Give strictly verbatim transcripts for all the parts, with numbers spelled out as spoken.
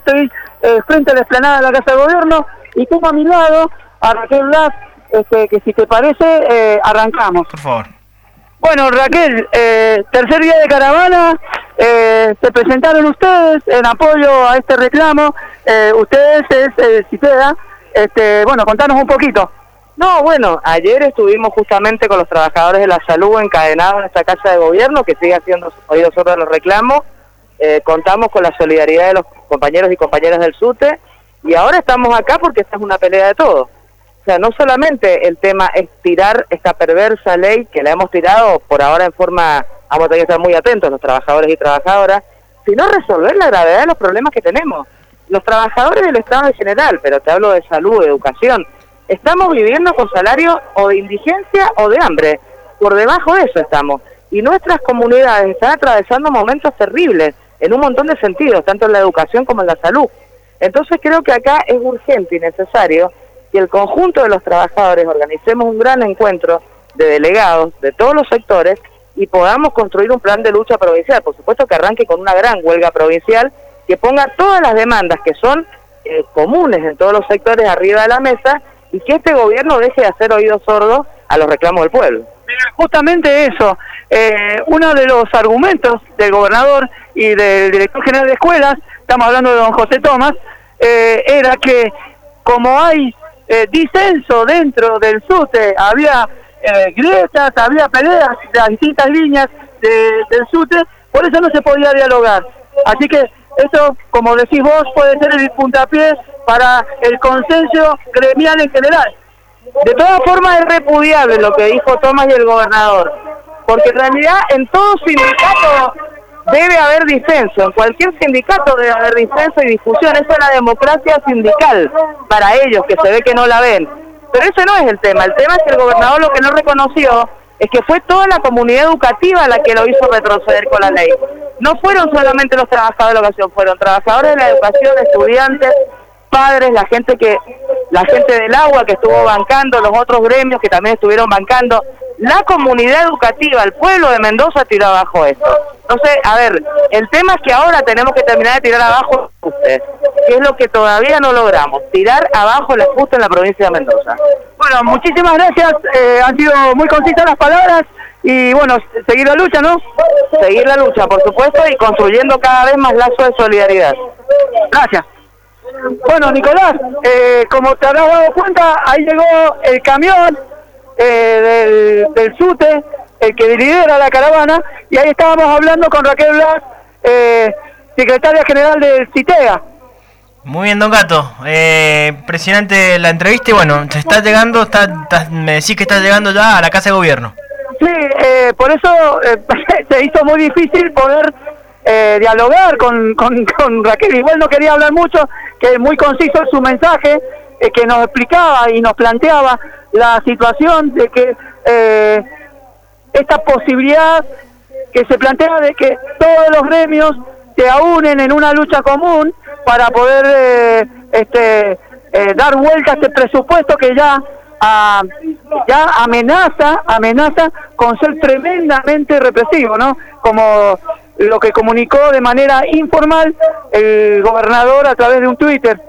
estoy eh, frente a la explanada de la Casa de Gobierno y tengo a mi lado a Raquel Blas, este, que si te parece, eh, arrancamos. Por favor. Bueno, Raquel, eh, tercer día de caravana, eh, se presentaron ustedes en apoyo a este reclamo, eh, ustedes es eh, CITEA, este, bueno, contanos un poquito. No, bueno, ayer estuvimos justamente con los trabajadores de la salud encadenados en esta Casa de Gobierno, que sigue haciendo oídos sordos a los reclamos, eh, contamos con la solidaridad de los compañeros y compañeras del SUTE, y ahora estamos acá porque esta es una pelea de todos. O sea, no solamente el tema es tirar esta perversa ley, que la hemos tirado por ahora en forma, vamos a tener que estar muy atentos los trabajadores y trabajadoras, sino resolver la gravedad de los problemas que tenemos. Los trabajadores del Estado en general, pero te hablo de salud, de educación, estamos viviendo con salarios o de indigencia o de hambre, por debajo de eso estamos. Y nuestras comunidades están atravesando momentos terribles, en un montón de sentidos, tanto en la educación como en la salud. Entonces creo que acá es urgente y necesario que el conjunto de los trabajadores organicemos un gran encuentro de delegados de todos los sectores y podamos construir un plan de lucha provincial. Por supuesto que arranque con una gran huelga provincial que ponga todas las demandas que son eh, comunes en todos los sectores arriba de la mesa y que este gobierno deje de hacer oídos sordos a los reclamos del pueblo. Justamente eso, eh, uno de los argumentos del gobernador y del director general de escuelas, estamos hablando de don José Tomás, eh, era que como hay Eh, disenso dentro del SUTE, había eh, grietas, había peleas de las distintas líneas de, del SUTE, por eso no se podía dialogar. Así que eso, como decís vos, puede ser el puntapié para el consenso gremial en general. De todas formas es repudiable lo que dijo Tomás y el gobernador, porque en realidad en todo sindicato debe haber disenso, en cualquier sindicato debe haber disenso y discusión, eso es la democracia sindical para ellos, que se ve que no la ven. Pero ese no es el tema, el tema es que el gobernador lo que no reconoció es que fue toda la comunidad educativa la que lo hizo retroceder con la ley. No fueron solamente los trabajadores de la educación, fueron trabajadores de la educación, estudiantes, padres, la gente que la gente del agua que estuvo bancando, los otros gremios que también estuvieron bancando. La comunidad educativa, el pueblo de Mendoza tiró abajo esto. Entonces, a ver, el tema es que ahora tenemos que terminar de tirar abajo el ajuste, que es lo que todavía no logramos, tirar abajo el ajuste en la provincia de Mendoza. Bueno, muchísimas gracias, eh, han sido muy concisas las palabras y bueno, seguir la lucha, ¿no? Seguir la lucha, por supuesto, y construyendo cada vez más lazos de solidaridad. Gracias. Bueno, Nicolás, eh, como te habrás dado cuenta, ahí llegó el camión Eh, del, del SUTE, el que lidera la caravana, y ahí estábamos hablando con Raquel Blas, eh, secretaria general del CITEA. Muy bien, don Gato, eh, impresionante la entrevista y bueno, se está llegando, está, está, me decís que está llegando ya a la Casa de Gobierno. Sí, eh, por eso eh, se hizo muy difícil poder eh, dialogar con, con, con Raquel, igual no quería hablar mucho, que muy conciso en su mensaje, eh, que nos explicaba y nos planteaba la situación de que eh, esta posibilidad que se plantea de que todos los gremios se aúnen en una lucha común para poder eh, este eh, dar vuelta a este presupuesto que ya a, ya amenaza amenaza con ser tremendamente represivo, ¿no? Como lo que comunicó de manera informal el gobernador a través de un Twitter.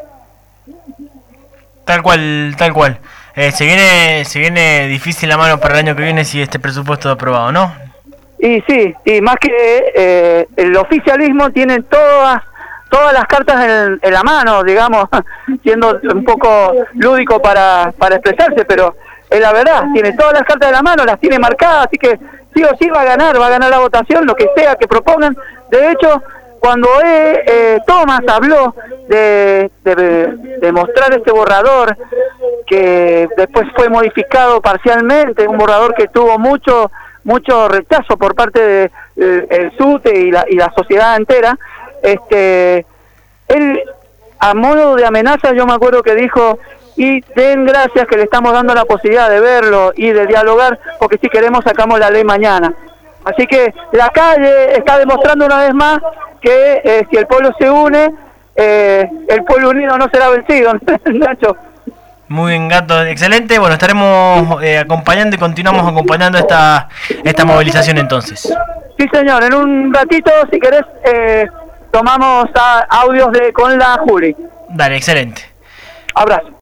Tal cual, tal cual. Eh, se viene se viene difícil la mano para el año que viene si este presupuesto es aprobado, ¿no? Y sí, y más que eh, el oficialismo tiene todas todas las cartas en, en la mano, digamos, siendo un poco lúdico para, para expresarse, pero es la verdad, tiene todas las cartas en la mano, las tiene marcadas, así que sí o sí va a ganar, va a ganar la votación, lo que sea que propongan. De hecho, cuando eh, eh, Tomás habló de, de, de mostrar este borrador, que después fue modificado parcialmente, un borrador que tuvo mucho mucho rechazo por parte del de, el SUTE y la, y la sociedad entera, este él, a modo de amenaza, yo me acuerdo que dijo, y den gracias que le estamos dando la posibilidad de verlo y de dialogar, porque si queremos sacamos la ley mañana. Así que la calle está demostrando una vez más que eh, si el pueblo se une, eh, el pueblo unido no será vencido, Nacho. Muy bien, Gato, excelente. Bueno, estaremos eh, acompañando y continuamos acompañando esta esta movilización entonces. Sí, señor, en un ratito, si querés, eh, tomamos a, audios de con la Juli. Dale, excelente. Abrazo.